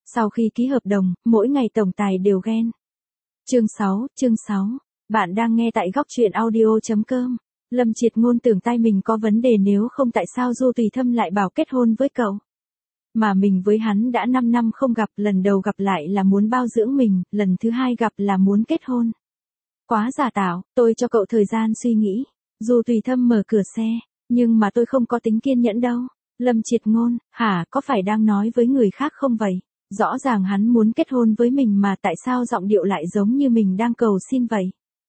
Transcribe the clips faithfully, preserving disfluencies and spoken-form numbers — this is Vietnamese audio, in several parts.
Sau khi ký hợp đồng, mỗi ngày tổng tài đều ghen. Chương sáu, chương sáu. Bạn đang nghe tại góc truyện audio chấm com. Lâm Triệt Ngôn tưởng tai mình có vấn đề, nếu không tại sao Du Tùy Thâm lại bảo kết hôn với cậu. Mà mình với hắn đã năm năm không gặp, lần đầu gặp lại là muốn bao dưỡng mình, lần thứ hai gặp là muốn kết hôn. Quá giả tạo, tôi cho cậu thời gian suy nghĩ. Du Tùy Thâm mở cửa xe, nhưng mà tôi không có tính kiên nhẫn đâu. Lâm Triệt Ngôn, hả, có phải đang nói với người khác không vậy? Rõ ràng hắn muốn kết hôn với mình mà tại sao giọng điệu lại giống như mình đang cầu xin vậy?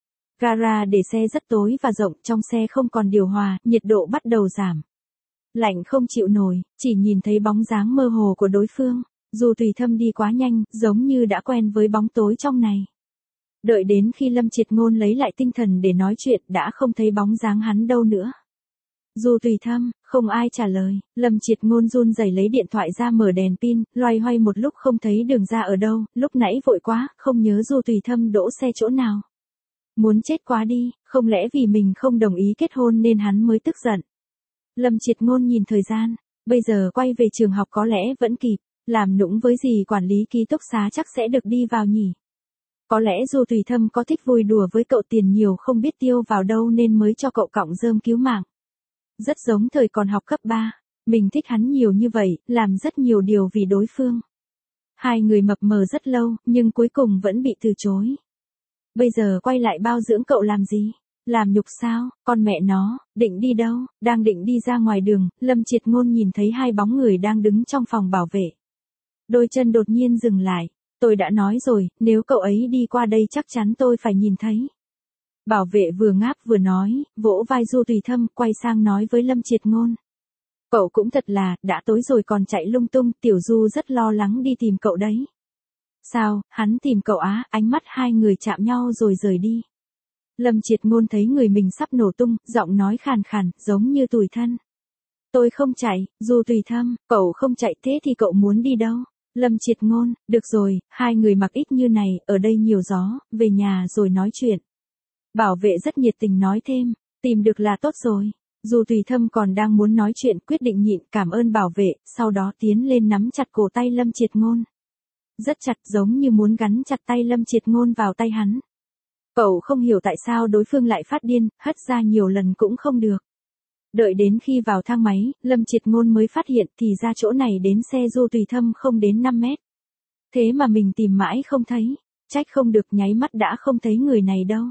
Gara để xe rất tối và rộng, trong xe không còn điều hòa, nhiệt độ bắt đầu giảm. Lạnh không chịu nổi, chỉ nhìn thấy bóng dáng mơ hồ của đối phương. Dù Tùy Thâm đi quá nhanh, giống như đã quen với bóng tối trong này. Đợi đến khi Lâm Triệt Ngôn lấy lại tinh thần để nói chuyện, đã không thấy bóng dáng hắn đâu nữa. Dù Tùy Thâm, không ai trả lời. Lâm Triệt Ngôn run rẩy lấy điện thoại ra mở đèn pin, loay hoay một lúc không thấy đường ra ở đâu, lúc nãy vội quá, không nhớ Dù Tùy Thâm đỗ xe chỗ nào. Muốn chết quá đi, không lẽ vì mình không đồng ý kết hôn nên hắn mới tức giận. Lâm Triệt Ngôn nhìn thời gian, bây giờ quay về trường học có lẽ vẫn kịp, làm nũng với dì quản lý ký túc xá chắc sẽ được đi vào nhỉ. Có lẽ Dù Tùy Thâm có thích vui đùa với cậu, tiền nhiều không biết tiêu vào đâu nên mới cho cậu cọng rơm cứu mạng. Rất giống thời còn học cấp ba, mình thích hắn nhiều như vậy, làm rất nhiều điều vì đối phương. Hai người mập mờ rất lâu, nhưng cuối cùng vẫn bị từ chối. Bây giờ quay lại bao dưỡng cậu làm gì? Làm nhục sao? Con mẹ nó, định đi đâu? Đang định đi ra ngoài đường, Lâm Triệt Ngôn nhìn thấy hai bóng người đang đứng trong phòng bảo vệ. Đôi chân đột nhiên dừng lại. Tôi đã nói rồi, nếu cậu ấy đi qua đây chắc chắn tôi phải nhìn thấy. Bảo vệ vừa ngáp vừa nói, vỗ vai Du Tùy Thâm, quay sang nói với Lâm Triệt Ngôn. Cậu cũng thật là, đã tối rồi còn chạy lung tung, Tiểu Du rất lo lắng đi tìm cậu đấy. Sao, hắn tìm cậu á? Ánh mắt hai người chạm nhau rồi rời đi. Lâm Triệt Ngôn thấy người mình sắp nổ tung, giọng nói khàn khàn, giống như tủi thân. Tôi không chạy, Du Tùy Thâm, cậu không chạy thế thì cậu muốn đi đâu? Lâm Triệt Ngôn, được rồi, hai người mặc ít như này, ở đây nhiều gió, về nhà rồi nói chuyện. Bảo vệ rất nhiệt tình nói thêm, tìm được là tốt rồi. Dù Tùy Thâm còn đang muốn nói chuyện, quyết định nhịn, cảm ơn bảo vệ, sau đó tiến lên nắm chặt cổ tay Lâm Triệt Ngôn. Rất chặt, giống như muốn gắn chặt tay Lâm Triệt Ngôn vào tay hắn. Cậu không hiểu tại sao đối phương lại phát điên, hất ra nhiều lần cũng không được. Đợi đến khi vào thang máy, Lâm Triệt Ngôn mới phát hiện thì ra chỗ này đến xe Du Tùy Thâm không đến năm mét. Thế mà mình tìm mãi không thấy, trách không được nháy mắt đã không thấy người này đâu.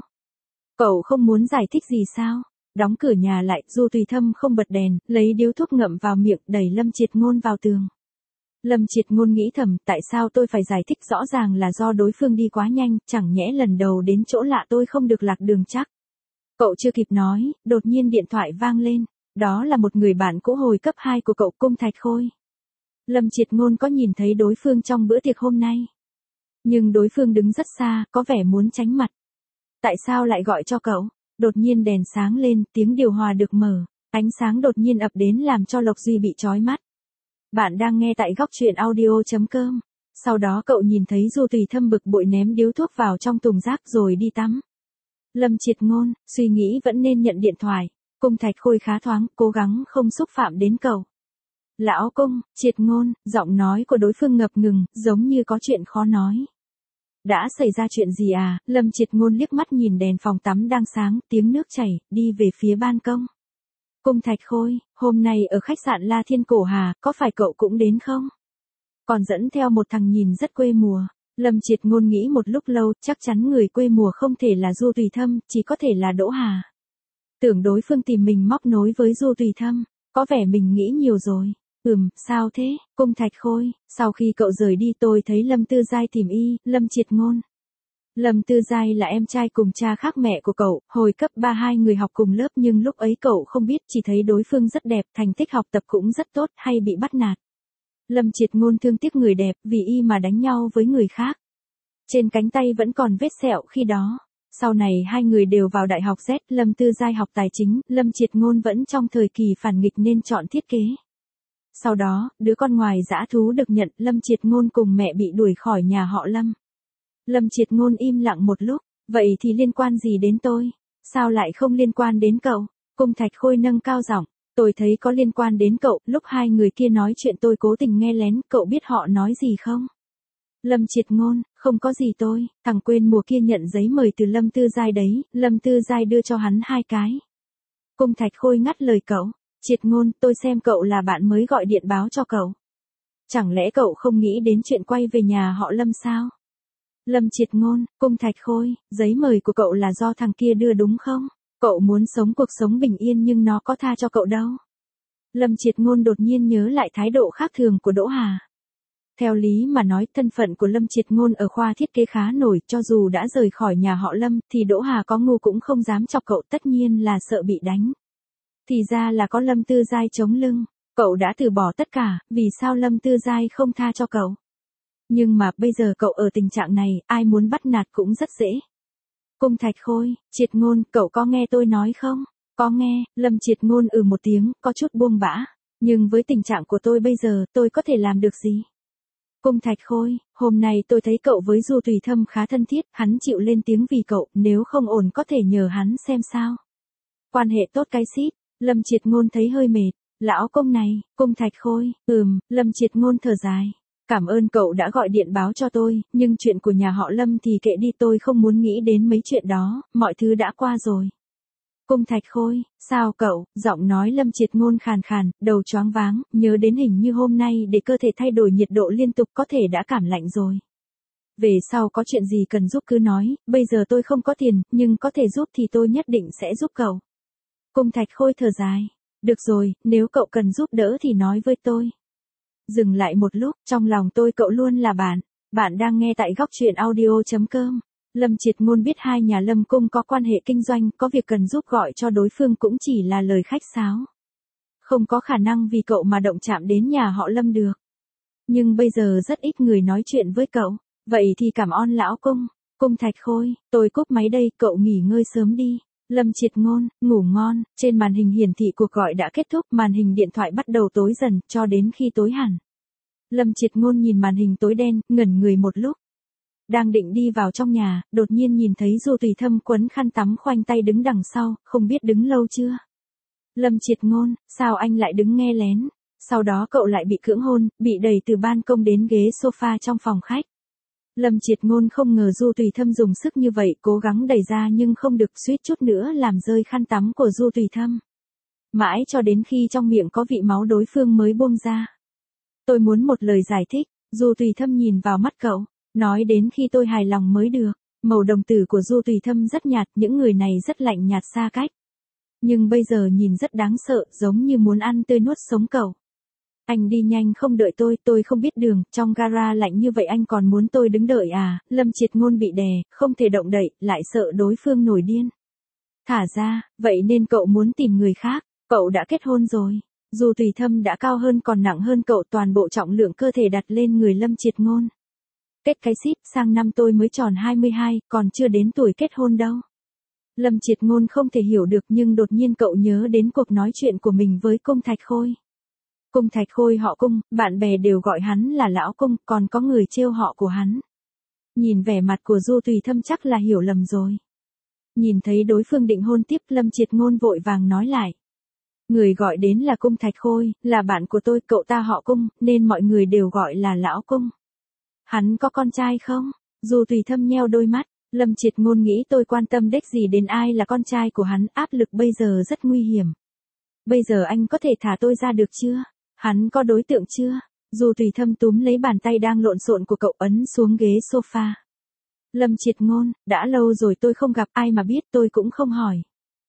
Cậu không muốn giải thích gì sao? Đóng cửa nhà lại, Du Tùy Thâm không bật đèn, lấy điếu thuốc ngậm vào miệng, đẩy Lâm Triệt Ngôn vào tường. Lâm Triệt Ngôn nghĩ thầm, tại sao tôi phải giải thích, rõ ràng là do đối phương đi quá nhanh, chẳng nhẽ lần đầu đến chỗ lạ tôi không được lạc đường chắc. Cậu chưa kịp nói, đột nhiên điện thoại vang lên, đó là một người bạn cũ hồi cấp hai của cậu, Cung Thạch Khôi. Lâm Triệt Ngôn có nhìn thấy đối phương trong bữa tiệc hôm nay. Nhưng đối phương đứng rất xa, có vẻ muốn tránh mặt. Tại sao lại gọi cho cậu? Đột nhiên đèn sáng lên, tiếng điều hòa được mở, ánh sáng đột nhiên ập đến làm cho Lộc Duy bị chói mắt. Bạn đang nghe tại góc truyện audio chấm com. Sau đó cậu nhìn thấy Du Tùy Thâm bực bội ném điếu thuốc vào trong thùng rác rồi đi tắm. Lâm Triệt Ngôn, suy nghĩ vẫn nên nhận điện thoại. Cung Thạch Khôi khá thoáng, cố gắng không xúc phạm đến cậu. Lão Cung, Triệt Ngôn, giọng nói của đối phương ngập ngừng, giống như có chuyện khó nói. Đã xảy ra chuyện gì à? Lâm Triệt Ngôn liếc mắt nhìn đèn phòng tắm đang sáng, tiếng nước chảy, đi về phía ban công. Cung Thạch Khôi, hôm nay ở khách sạn La Thiên Cổ Hà, có phải cậu cũng đến không? Còn dẫn theo một thằng nhìn rất quê mùa. Lâm Triệt Ngôn nghĩ một lúc lâu, chắc chắn người quê mùa không thể là Du Tùy Thâm, chỉ có thể là Đỗ Hà. Tưởng đối phương tìm mình móc nối với Du Tùy Thâm, có vẻ mình nghĩ nhiều rồi. Ừm, sao thế? Cung Thạch Khôi, sau khi cậu rời đi tôi thấy Lâm Tư Giai tìm y, Lâm Triệt Ngôn. Lâm Tư Giai là em trai cùng cha khác mẹ của cậu, hồi cấp ba hai người học cùng lớp nhưng lúc ấy cậu không biết, chỉ thấy đối phương rất đẹp, thành tích học tập cũng rất tốt, hay bị bắt nạt. Lâm Triệt Ngôn thương tiếc người đẹp, vì y mà đánh nhau với người khác. Trên cánh tay vẫn còn vết sẹo khi đó. Sau này hai người đều vào đại học Z, Lâm Tư Giai học tài chính, Lâm Triệt Ngôn vẫn trong thời kỳ phản nghịch nên chọn thiết kế. Sau đó, đứa con ngoài dã thú được nhận, Lâm Triệt Ngôn cùng mẹ bị đuổi khỏi nhà họ Lâm. Lâm Triệt Ngôn im lặng một lúc, vậy thì liên quan gì đến tôi? Sao lại không liên quan đến cậu? Cung Thạch Khôi nâng cao giọng, tôi thấy có liên quan đến cậu, lúc hai người kia nói chuyện tôi cố tình nghe lén, cậu biết họ nói gì không? Lâm Triệt Ngôn, không có gì tôi, thằng quên mùa kia nhận giấy mời từ Lâm Tư Giai đấy, Lâm Tư Giai đưa cho hắn hai cái. Cung Thạch Khôi ngắt lời cậu, Triệt Ngôn, tôi xem cậu là bạn mới gọi điện báo cho cậu. Chẳng lẽ cậu không nghĩ đến chuyện quay về nhà họ Lâm sao? Lâm Triệt Ngôn, Cung Thạch Khôi, giấy mời của cậu là do thằng kia đưa đúng không? Cậu muốn sống cuộc sống bình yên nhưng nó có tha cho cậu đâu. Lâm Triệt Ngôn đột nhiên nhớ lại thái độ khác thường của Đỗ Hà. Theo lý mà nói, thân phận của Lâm Triệt Ngôn ở khoa thiết kế khá nổi, cho dù đã rời khỏi nhà họ Lâm, thì Đỗ Hà có ngu cũng không dám chọc cậu, tất nhiên là sợ bị đánh. Thì ra là có Lâm Tư Giai chống lưng, cậu đã từ bỏ tất cả, vì sao Lâm Tư Giai không tha cho cậu? Nhưng mà bây giờ cậu ở tình trạng này, ai muốn bắt nạt cũng rất dễ. Cung Thạch Khôi, Triệt Ngôn, cậu có nghe tôi nói không? Có nghe, Lâm Triệt Ngôn ừ một tiếng, có chút buông bã. Nhưng với tình trạng của tôi bây giờ, tôi có thể làm được gì? Cung Thạch Khôi, hôm nay tôi thấy cậu với Du Tùy Thâm khá thân thiết, hắn chịu lên tiếng vì cậu, nếu không ổn có thể nhờ hắn xem sao. Quan hệ tốt cái xít, Lâm Triệt Ngôn thấy hơi mệt, lão công này, Cung Thạch Khôi, ừm, Lâm Triệt Ngôn thở dài. Cảm ơn cậu đã gọi điện báo cho tôi, nhưng chuyện của nhà họ Lâm thì kệ đi, tôi không muốn nghĩ đến mấy chuyện đó, mọi thứ đã qua rồi. Cung Thạch Khôi, sao cậu, giọng nói Lâm Triệt Ngôn khàn khàn, đầu choáng váng, nhớ đến hình như hôm nay để cơ thể thay đổi nhiệt độ liên tục có thể đã cảm lạnh rồi. Về sau có chuyện gì cần giúp cứ nói, bây giờ tôi không có tiền, nhưng có thể giúp thì tôi nhất định sẽ giúp cậu. Cung Thạch Khôi thở dài, được rồi, nếu cậu cần giúp đỡ thì nói với tôi. Dừng lại một lúc, trong lòng tôi cậu luôn là bạn. Bạn đang nghe tại góc truyện audio chấm com. Lâm Triệt Ngôn biết hai nhà Lâm Cung có quan hệ kinh doanh, có việc cần giúp gọi cho đối phương cũng chỉ là lời khách sáo. Không có khả năng vì cậu mà động chạm đến nhà họ Lâm được. Nhưng bây giờ rất ít người nói chuyện với cậu, vậy thì cảm ơn lão Cung. Cung Thạch Khôi, tôi cúp máy đây, cậu nghỉ ngơi sớm đi. Lâm Triệt Ngôn, ngủ ngon, trên màn hình hiển thị cuộc gọi đã kết thúc, màn hình điện thoại bắt đầu tối dần, cho đến khi tối hẳn. Lâm Triệt Ngôn nhìn màn hình tối đen, ngẩn người một lúc. Đang định đi vào trong nhà, đột nhiên nhìn thấy Du Tùy Thâm quấn khăn tắm khoanh tay đứng đằng sau, không biết đứng lâu chưa. Lâm Triệt Ngôn, sao anh lại đứng nghe lén? Sau đó cậu lại bị cưỡng hôn, bị đẩy từ ban công đến ghế sofa trong phòng khách. Lâm Triệt Ngôn không ngờ Du Tùy Thâm dùng sức như vậy, cố gắng đẩy ra nhưng không được, suýt chút nữa làm rơi khăn tắm của Du Tùy Thâm. Mãi cho đến khi trong miệng có vị máu đối phương mới buông ra. Tôi muốn một lời giải thích, Du Tùy Thâm nhìn vào mắt cậu, nói đến khi tôi hài lòng mới được. Màu đồng tử của Du Tùy Thâm rất nhạt, những người này rất lạnh nhạt xa cách. Nhưng bây giờ nhìn rất đáng sợ, giống như muốn ăn tươi nuốt sống cậu. Anh đi nhanh không đợi tôi, tôi không biết đường, trong gara lạnh như vậy anh còn muốn tôi đứng đợi à? Lâm Triệt Ngôn bị đè, không thể động đậy, lại sợ đối phương nổi điên. Thả ra, vậy nên cậu muốn tìm người khác, cậu đã kết hôn rồi. Du Tùy Thâm đã cao hơn còn nặng hơn cậu, toàn bộ trọng lượng cơ thể đặt lên người Lâm Triệt Ngôn. Kết cái xít, sang năm tôi mới tròn hai mươi hai, còn chưa đến tuổi kết hôn đâu. Lâm Triệt Ngôn không thể hiểu được nhưng đột nhiên cậu nhớ đến cuộc nói chuyện của mình với Cung Thạch Khôi. Cung Thạch Khôi họ Cung, bạn bè đều gọi hắn là lão Cung, còn có người trêu họ của hắn. Nhìn vẻ mặt của Du Tùy Thâm chắc là hiểu lầm rồi. Nhìn thấy đối phương định hôn tiếp, Lâm Triệt Ngôn vội vàng nói lại. Người gọi đến là Cung Thạch Khôi, là bạn của tôi, cậu ta họ Cung, nên mọi người đều gọi là lão Cung. Hắn có con trai không? Du Tùy Thâm nheo đôi mắt, Lâm Triệt Ngôn nghĩ tôi quan tâm đếch gì đến ai là con trai của hắn, áp lực bây giờ rất nguy hiểm. Bây giờ anh có thể thả tôi ra được chưa? Hắn có đối tượng chưa? Du Tùy Thâm túm lấy bàn tay đang lộn xộn của cậu ấn xuống ghế sofa. Lâm Triệt Ngôn, đã lâu rồi tôi không gặp, ai mà biết, tôi cũng không hỏi.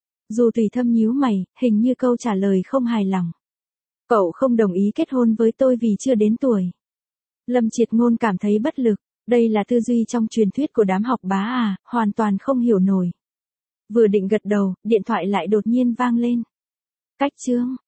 Du Tùy Thâm nhíu mày, hình như câu trả lời không hài lòng. Cậu không đồng ý kết hôn với tôi vì chưa đến tuổi. Lâm Triệt Ngôn cảm thấy bất lực, đây là tư duy trong truyền thuyết của đám học bá à, hoàn toàn không hiểu nổi. Vừa định gật đầu, điện thoại lại đột nhiên vang lên. Cách chương,